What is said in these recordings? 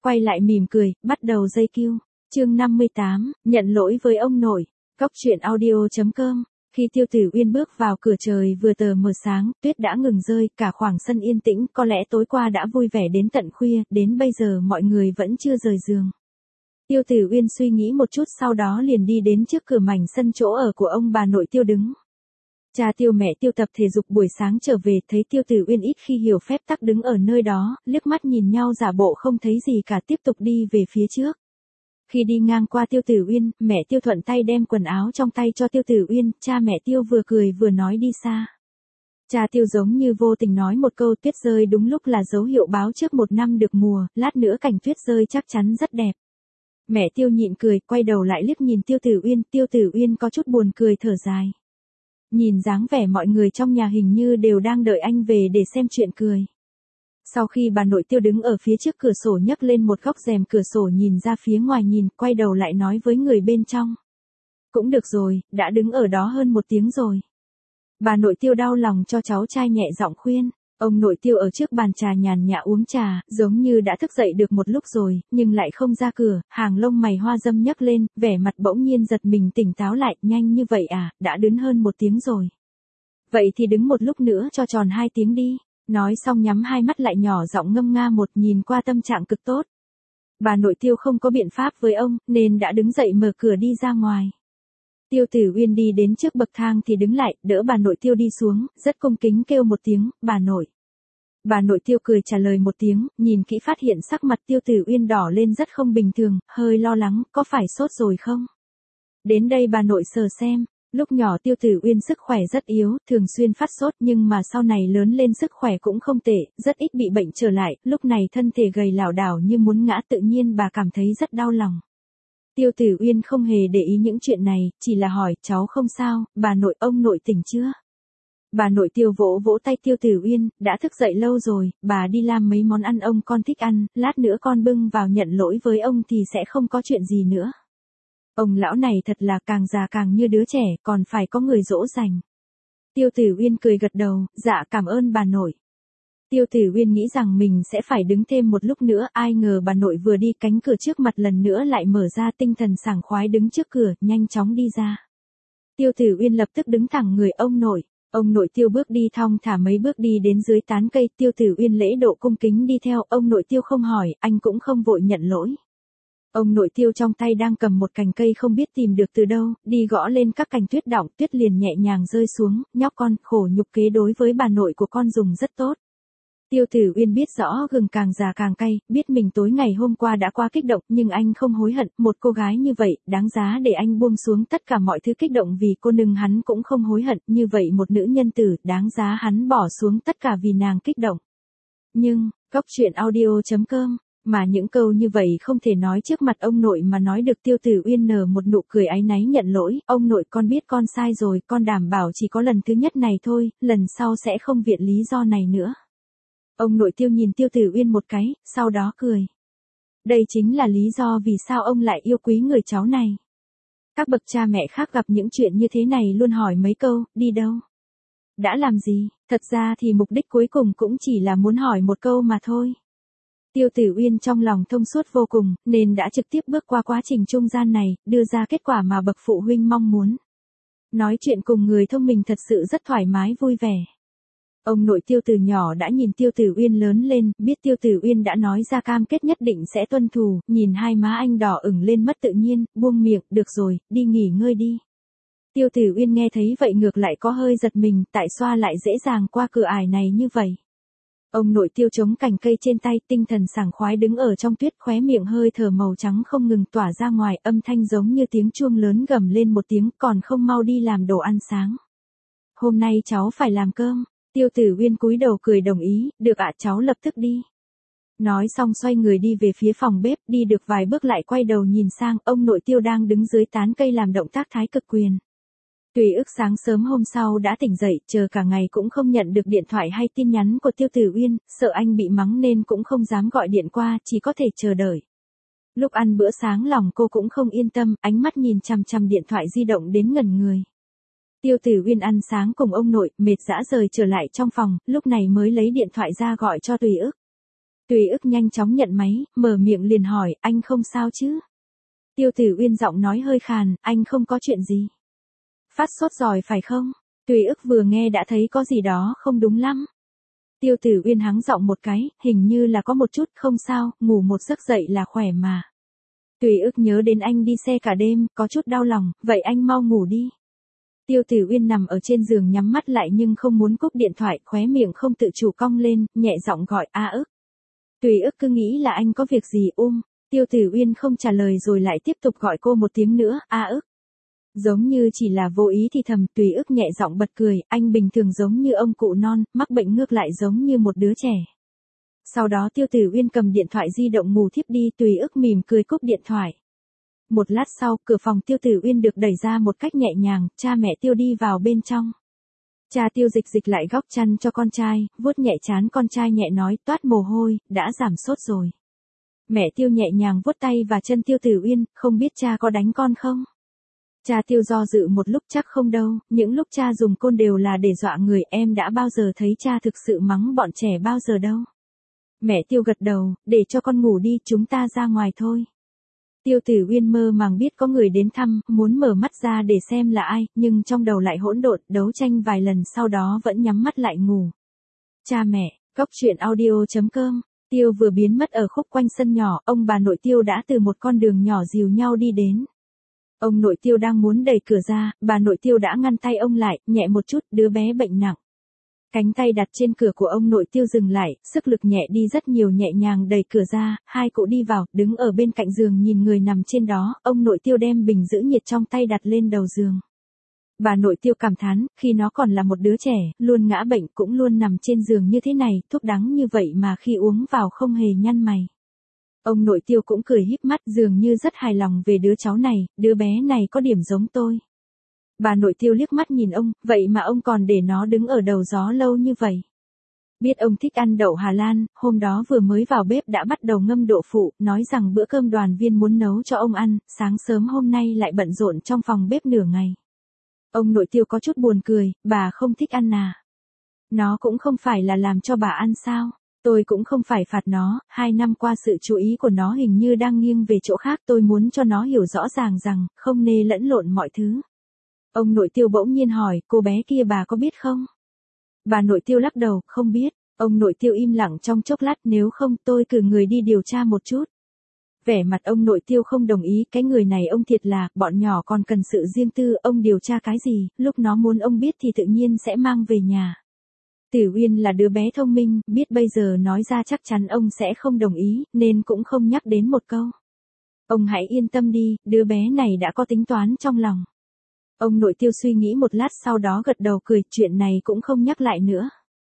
quay lại mỉm cười, bắt đầu dây cue. Chương 58, nhận lỗi với ông nội. Cóc truyện audio.com. Khi Tiêu Tử Uyên bước vào cửa trời vừa tờ mờ sáng, tuyết đã ngừng rơi, cả khoảng sân yên tĩnh, có lẽ tối qua đã vui vẻ đến tận khuya, đến bây giờ mọi người vẫn chưa rời giường. Tiêu Tử Uyên suy nghĩ một chút sau đó liền đi đến trước cửa mảnh sân chỗ ở của ông bà nội Tiêu đứng. Cha Tiêu mẹ Tiêu tập thể dục buổi sáng trở về thấy Tiêu Tử Uyên ít khi hiểu phép tắc đứng ở nơi đó, liếc mắt nhìn nhau giả bộ không thấy gì cả tiếp tục đi về phía trước. Khi đi ngang qua Tiêu Tử Uyên, mẹ Tiêu thuận tay đem quần áo trong tay cho Tiêu Tử Uyên, cha mẹ Tiêu vừa cười vừa nói đi xa. Cha Tiêu giống như vô tình nói một câu tuyết rơi đúng lúc là dấu hiệu báo trước một năm được mùa, lát nữa cảnh tuyết rơi chắc chắn rất đẹp. Mẹ Tiêu nhịn cười, quay đầu lại liếc nhìn Tiêu Tử Uyên có chút buồn cười thở dài. Nhìn dáng vẻ mọi người trong nhà hình như đều đang đợi anh về để xem chuyện cười. Sau khi bà nội Tiêu đứng ở phía trước cửa sổ nhấc lên một góc rèm cửa sổ nhìn ra phía ngoài nhìn, quay đầu lại nói với người bên trong. Cũng được rồi, đã đứng ở đó hơn một tiếng rồi. Bà nội Tiêu đau lòng cho cháu trai nhẹ giọng khuyên. Ông nội Tiêu ở trước bàn trà nhàn nhã uống trà, giống như đã thức dậy được một lúc rồi, nhưng lại không ra cửa, hàng lông mày hoa dâm nhấc lên, vẻ mặt bỗng nhiên giật mình tỉnh táo lại, nhanh như vậy à, đã đứng hơn một tiếng rồi. Vậy thì đứng một lúc nữa cho tròn 2 tiếng đi. Nói xong nhắm hai mắt lại nhỏ giọng ngâm nga một nhìn qua tâm trạng cực tốt. Bà nội Tiêu không có biện pháp với ông, nên đã đứng dậy mở cửa đi ra ngoài. Tiêu Tử Uyên đi đến trước bậc thang thì đứng lại, đỡ bà nội Tiêu đi xuống, rất cung kính kêu một tiếng, bà nội. Bà nội Tiêu cười trả lời một tiếng, nhìn kỹ phát hiện sắc mặt Tiêu Tử Uyên đỏ lên rất không bình thường, hơi lo lắng, có phải sốt rồi không? Đến đây bà nội sờ xem. Lúc nhỏ Tiêu Tử Uyên sức khỏe rất yếu, thường xuyên phát sốt nhưng mà sau này lớn lên sức khỏe cũng không tệ, rất ít bị bệnh trở lại, lúc này thân thể gầy lảo đảo như muốn ngã tự nhiên bà cảm thấy rất đau lòng. Tiêu Tử Uyên không hề để ý những chuyện này, chỉ là hỏi, cháu không sao, bà nội ông nội tỉnh chưa? Bà nội Tiêu vỗ vỗ tay Tiêu Tử Uyên, đã thức dậy lâu rồi, bà đi làm mấy món ăn ông con thích ăn, lát nữa con bưng vào nhận lỗi với ông thì sẽ không có chuyện gì nữa. Ông lão này thật là càng già càng như đứa trẻ, còn phải có người dỗ dành. Tiêu Tử Uyên cười gật đầu, dạ cảm ơn bà nội. Tiêu Tử Uyên nghĩ rằng mình sẽ phải đứng thêm một lúc nữa, ai ngờ bà nội vừa đi cánh cửa trước mặt lần nữa lại mở ra, tinh thần sảng khoái đứng trước cửa, nhanh chóng đi ra. Tiêu Tử Uyên lập tức đứng thẳng người, ông nội. Ông nội Tiêu bước đi thong thả mấy bước đi đến dưới tán cây, Tiêu Tử Uyên lễ độ cung kính đi theo, ông nội Tiêu không hỏi, anh cũng không vội nhận lỗi. Ông nội Tiêu trong tay đang cầm một cành cây không biết tìm được từ đâu, đi gõ lên các cành tuyết đọng, tuyết liền nhẹ nhàng rơi xuống, nhóc con, khổ nhục kế đối với bà nội của con dùng rất tốt. Tiêu Tử Uyên biết rõ gừng càng già càng cay, biết mình tối ngày hôm qua đã qua kích động, nhưng anh không hối hận, một cô gái như vậy, đáng giá để anh buông xuống tất cả mọi thứ kích động vì cô nương hắn cũng không hối hận, như vậy một nữ nhân tử, đáng giá hắn bỏ xuống tất cả vì nàng kích động. Nhưng, Cóc truyện audio.com. Mà những câu như vậy không thể nói trước mặt ông nội mà nói được. Tiêu Tử Uyên nở một nụ cười áy náy nhận lỗi, ông nội con biết con sai rồi, con đảm bảo chỉ có lần thứ nhất này thôi, lần sau sẽ không viện lý do này nữa. Ông nội Tiêu nhìn Tiêu Tử Uyên một cái, sau đó cười. Đây chính là lý do vì sao ông lại yêu quý người cháu này. Các bậc cha mẹ khác gặp những chuyện như thế này luôn hỏi mấy câu, đi đâu? Đã làm gì? Thật ra thì mục đích cuối cùng cũng chỉ là muốn hỏi một câu mà thôi. Tiêu Tử Uyên trong lòng thông suốt vô cùng, nên đã trực tiếp bước qua quá trình trung gian này, đưa ra kết quả mà bậc phụ huynh mong muốn. Nói chuyện cùng người thông minh thật sự rất thoải mái vui vẻ. Ông nội Tiêu từ nhỏ đã nhìn Tiêu Tử Uyên lớn lên, biết Tiêu Tử Uyên đã nói ra cam kết nhất định sẽ tuân thủ, nhìn hai má anh đỏ ửng lên mất tự nhiên, buông miệng, được rồi, đi nghỉ ngơi đi. Tiêu Tử Uyên nghe thấy vậy ngược lại có hơi giật mình, tại sao lại dễ dàng qua cửa ải này như vậy. Ông nội Tiêu chống cành cây trên tay, tinh thần sảng khoái đứng ở trong tuyết, khóe miệng hơi thở màu trắng không ngừng tỏa ra ngoài, âm thanh giống như tiếng chuông lớn gầm lên một tiếng, còn không mau đi làm đồ ăn sáng. Hôm nay cháu phải làm cơm. Tiêu Tử Uyên cúi đầu cười đồng ý, được ạ, cháu lập tức đi. Nói xong xoay người đi về phía phòng bếp, đi được vài bước lại quay đầu nhìn sang, ông nội Tiêu đang đứng dưới tán cây làm động tác thái cực quyền. Tùy ức sáng sớm hôm sau đã tỉnh dậy, chờ cả ngày cũng không nhận được điện thoại hay tin nhắn của Tiêu Tử Uyên, sợ anh bị mắng nên cũng không dám gọi điện qua, chỉ có thể chờ đợi. Lúc ăn bữa sáng lòng cô cũng không yên tâm, ánh mắt nhìn chằm chằm điện thoại di động đến ngẩn người. Tiêu Tử Uyên ăn sáng cùng ông nội, mệt rã rời trở lại trong phòng, lúc này mới lấy điện thoại ra gọi cho Tùy ức. Tùy ức nhanh chóng nhận máy, mở miệng liền hỏi, anh không sao chứ? Tiêu Tử Uyên giọng nói hơi khàn, anh không có chuyện gì. Phát sốt rồi phải không? Tùy ức vừa nghe đã thấy có gì đó không đúng lắm. Tiêu Tử Uyên hắng giọng một cái, hình như là có một chút, không sao, ngủ một giấc dậy là khỏe mà. Tùy ức nhớ đến anh đi xe cả đêm, có chút đau lòng, vậy anh mau ngủ đi. Tiêu Tử Uyên nằm ở trên giường nhắm mắt lại nhưng không muốn cúp điện thoại, khóe miệng không tự chủ cong lên, nhẹ giọng gọi A ức. Tùy ức cứ nghĩ là anh có việc gì Tiêu Tử Uyên không trả lời rồi lại tiếp tục gọi cô một tiếng nữa, A ức. Giống như chỉ là vô ý thì thầm, Tùy ức nhẹ giọng bật cười, anh bình thường giống như ông cụ non, mắc bệnh ngược lại giống như một đứa trẻ. Sau đó Tiêu Tử Uyên cầm điện thoại di động ngủ thiếp đi, Tùy ức mỉm cười cúp điện thoại. Một lát sau, cửa phòng Tiêu Tử Uyên được đẩy ra một cách nhẹ nhàng, cha mẹ Tiêu đi vào bên trong. Cha Tiêu dịch dịch lại góc chăn cho con trai, vuốt nhẹ trán con trai nhẹ nói, toát mồ hôi, đã giảm sốt rồi. Mẹ Tiêu nhẹ nhàng vuốt tay và chân Tiêu Tử Uyên, không biết cha có đánh con không? Cha Tiêu do dự một lúc, chắc không đâu, những lúc cha dùng côn đều là để dọa người, em đã bao giờ thấy cha thực sự mắng bọn trẻ bao giờ đâu. Mẹ Tiêu gật đầu, để cho con ngủ đi, chúng ta ra ngoài thôi. Tiêu Tử Uyên mơ màng biết có người đến thăm, muốn mở mắt ra để xem là ai, nhưng trong đầu lại hỗn độn, đấu tranh vài lần sau đó vẫn nhắm mắt lại ngủ. Cha mẹ, Cốc truyện audio.com. Tiêu vừa biến mất ở khúc quanh sân nhỏ, ông bà nội Tiêu đã từ một con đường nhỏ dìu nhau đi đến. Ông nội Tiêu đang muốn đẩy cửa ra, bà nội Tiêu đã ngăn tay ông lại, nhẹ một chút, đứa bé bệnh nặng. Cánh tay đặt trên cửa của ông nội Tiêu dừng lại, sức lực nhẹ đi rất nhiều, nhẹ nhàng đẩy cửa ra, hai cụ đi vào, đứng ở bên cạnh giường nhìn người nằm trên đó, ông nội Tiêu đem bình giữ nhiệt trong tay đặt lên đầu giường. Bà nội Tiêu cảm thán, khi nó còn là một đứa trẻ, luôn ngã bệnh cũng luôn nằm trên giường như thế này, thuốc đắng như vậy mà khi uống vào không hề nhăn mày. Ông nội Tiêu cũng cười híp mắt, dường như rất hài lòng về đứa cháu này, đứa bé này có điểm giống tôi. Bà nội Tiêu liếc mắt nhìn ông, vậy mà ông còn để nó đứng ở đầu gió lâu như vậy. Biết ông thích ăn đậu Hà Lan, hôm đó vừa mới vào bếp đã bắt đầu ngâm đậu phụ, nói rằng bữa cơm đoàn viên muốn nấu cho ông ăn, sáng sớm hôm nay lại bận rộn trong phòng bếp nửa ngày. Ông nội Tiêu có chút buồn cười, bà không thích ăn à? Nó cũng không phải là làm cho bà ăn sao? Tôi cũng không phải phạt nó, 2 năm qua sự chú ý của nó hình như đang nghiêng về chỗ khác, tôi muốn cho nó hiểu rõ ràng rằng, không nên lẫn lộn mọi thứ. Ông nội Tiêu bỗng nhiên hỏi, cô bé kia bà có biết không? Bà nội Tiêu lắc đầu, không biết. Ông nội Tiêu im lặng trong chốc lát, nếu không tôi cử người đi điều tra một chút. Vẻ mặt ông nội Tiêu không đồng ý, cái người này ông thiệt là, bọn nhỏ còn cần sự riêng tư, ông điều tra cái gì, lúc nó muốn ông biết thì tự nhiên sẽ mang về nhà. Tử Uyên là đứa bé thông minh, biết bây giờ nói ra chắc chắn ông sẽ không đồng ý, nên cũng không nhắc đến một câu. Ông hãy yên tâm đi, đứa bé này đã có tính toán trong lòng. Ông nội Tiêu suy nghĩ một lát sau đó gật đầu cười, chuyện này cũng không nhắc lại nữa.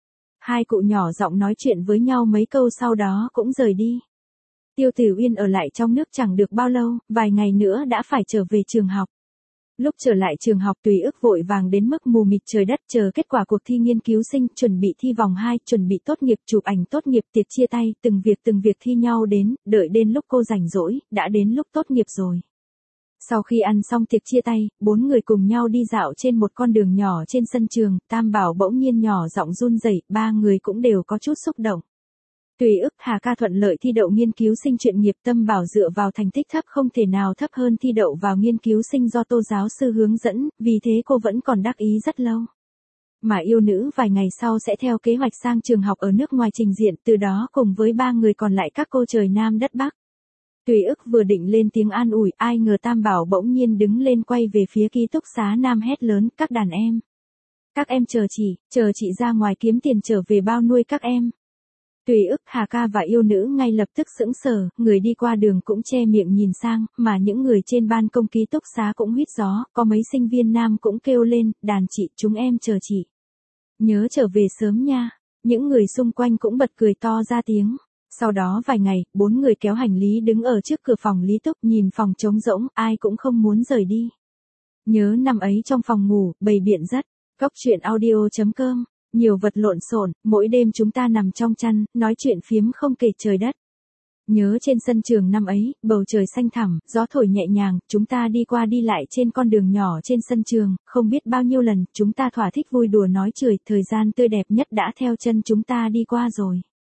Hai cụ nhỏ giọng nói chuyện với nhau mấy câu sau đó cũng rời đi. Tiêu Tử Uyên ở lại trong nước chẳng được bao lâu, vài ngày nữa đã phải trở về trường học. Lúc trở lại trường học Tùy ức vội vàng đến mức mù mịt trời đất, chờ kết quả cuộc thi nghiên cứu sinh, chuẩn bị thi vòng 2, chuẩn bị tốt nghiệp, chụp ảnh tốt nghiệp, tiệc chia tay, từng việc thi nhau đến, đợi đến lúc cô rảnh rỗi, đã đến lúc tốt nghiệp rồi. Sau khi ăn xong tiệc chia tay, 4 người cùng nhau đi dạo trên một con đường nhỏ trên sân trường, Tam Bảo bỗng nhiên nhỏ giọng run rẩy, 3 người cũng đều có chút xúc động. Tùy ức, Hà Ca thuận lợi thi đậu nghiên cứu sinh chuyên nghiệp, Tâm Bảo dựa vào thành tích thấp không thể nào thấp hơn thi đậu vào nghiên cứu sinh do Tô giáo sư hướng dẫn, vì thế cô vẫn còn đắc ý rất lâu. Mà yêu nữ vài ngày sau sẽ theo kế hoạch sang trường học ở nước ngoài trình diện, từ đó cùng với 3 người còn lại các cô trời Nam đất Bắc. Tùy ức vừa định lên tiếng an ủi, ai ngờ Tam Bảo bỗng nhiên đứng lên quay về phía ký túc xá Nam hét lớn, các đàn em. Các em chờ chị ra ngoài kiếm tiền trở về bao nuôi các em. Tùy ức, Hà Ca và yêu nữ ngay lập tức sững sờ, người đi qua đường cũng che miệng nhìn sang, mà những người trên ban công ký túc xá cũng huýt gió, có mấy sinh viên nam cũng kêu lên, đàn chị, chúng em chờ chị. Nhớ trở về sớm nha. Những người xung quanh cũng bật cười to ra tiếng. Sau đó vài ngày, 4 người kéo hành lý đứng ở trước cửa phòng Lý Túc, nhìn phòng trống rỗng, ai cũng không muốn rời đi. Nhớ năm ấy trong phòng ngủ, bầy biện rất. Cốc truyện audio.com. Nhiều vật lộn xộn, mỗi đêm chúng ta nằm trong chăn, nói chuyện phiếm không kể trời đất. Nhớ trên sân trường năm ấy, bầu trời xanh thẳm, gió thổi nhẹ nhàng, chúng ta đi qua đi lại trên con đường nhỏ trên sân trường, không biết bao nhiêu lần, chúng ta thỏa thích vui đùa nói chửi, thời gian tươi đẹp nhất đã theo chân chúng ta đi qua rồi.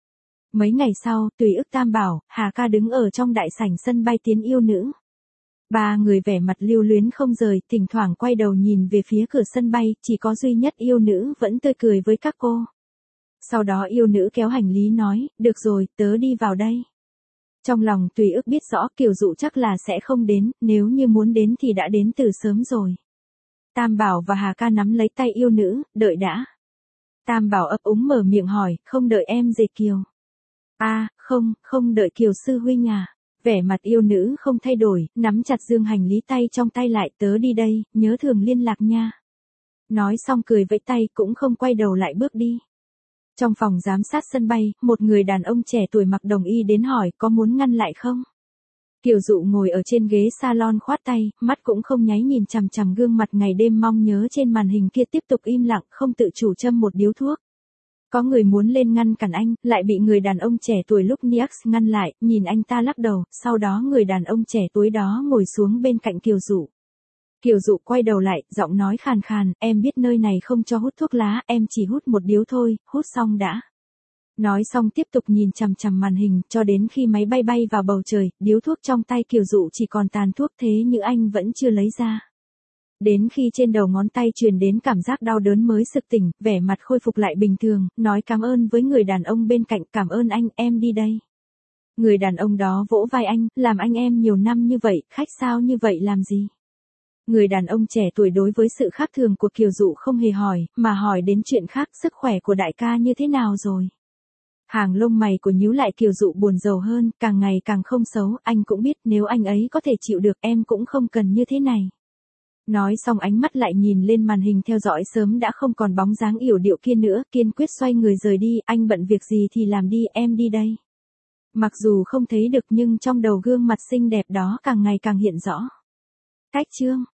Mấy ngày sau, Tùy Ức Tam Bảo, Hà Ca đứng ở trong đại sảnh sân bay tiến yêu nữ. Ba người vẻ mặt lưu luyến không rời, thỉnh thoảng quay đầu nhìn về phía cửa sân bay, chỉ có duy nhất yêu nữ vẫn tươi cười với các cô. Sau đó yêu nữ kéo hành lý nói, được rồi, tớ đi vào đây. Trong lòng Tùy Ức biết rõ Kiều Dụ chắc là sẽ không đến, nếu như muốn đến thì đã đến từ sớm rồi. Tam Bảo và Hà Ca nắm lấy tay yêu nữ, đợi đã. Tam Bảo ấp úng mở miệng hỏi, không đợi em dề Kiều. Không đợi Kiều sư huynh à. Vẻ mặt yêu nữ không thay đổi, nắm chặt dương hành lý tay trong tay lại, tớ đi đây, nhớ thường liên lạc nha. Nói xong cười vẫy tay cũng không quay đầu lại bước đi. Trong phòng giám sát sân bay, một người đàn ông trẻ tuổi mặc đồng y đến hỏi có muốn ngăn lại không? Kiều Dụ ngồi ở trên ghế salon khoát tay, mắt cũng không nháy nhìn chằm chằm gương mặt ngày đêm mong nhớ trên màn hình kia, tiếp tục im lặng không tự chủ châm một điếu thuốc. Có người muốn lên ngăn cản anh, lại bị người đàn ông trẻ tuổi lúc Niax ngăn lại, nhìn anh ta lắc đầu, sau đó người đàn ông trẻ tuổi đó ngồi xuống bên cạnh Kiều Dụ. Kiều Dụ quay đầu lại, giọng nói khàn khàn, em biết nơi này không cho hút thuốc lá, em chỉ hút một điếu thôi, hút xong đã. Nói xong tiếp tục nhìn chằm chằm màn hình, cho đến khi máy bay bay vào bầu trời, điếu thuốc trong tay Kiều Dụ chỉ còn tàn thuốc, thế nhưng anh vẫn chưa lấy ra. Đến khi trên đầu ngón tay truyền đến cảm giác đau đớn mới sực tỉnh, vẻ mặt khôi phục lại bình thường, nói cảm ơn với người đàn ông bên cạnh, cảm ơn anh, em đi đây. Người đàn ông đó vỗ vai anh, làm anh em nhiều năm như vậy, khách sao như vậy làm gì? Người đàn ông trẻ tuổi đối với sự khác thường của Kiều Dụ không hề hỏi, mà hỏi đến chuyện khác, sức khỏe của đại ca như thế nào rồi? Hàng lông mày của nhíu lại, Kiều Dụ buồn rầu hơn, càng ngày càng không xấu, anh cũng biết nếu anh ấy có thể chịu được em cũng không cần như thế này. Nói xong ánh mắt lại nhìn lên màn hình theo dõi sớm đã không còn bóng dáng yểu điệu kia nữa, kiên quyết xoay người rời đi, anh bận việc gì thì làm đi, em đi đây. Mặc dù không thấy được nhưng trong đầu gương mặt xinh đẹp đó càng ngày càng hiện rõ. Cách chương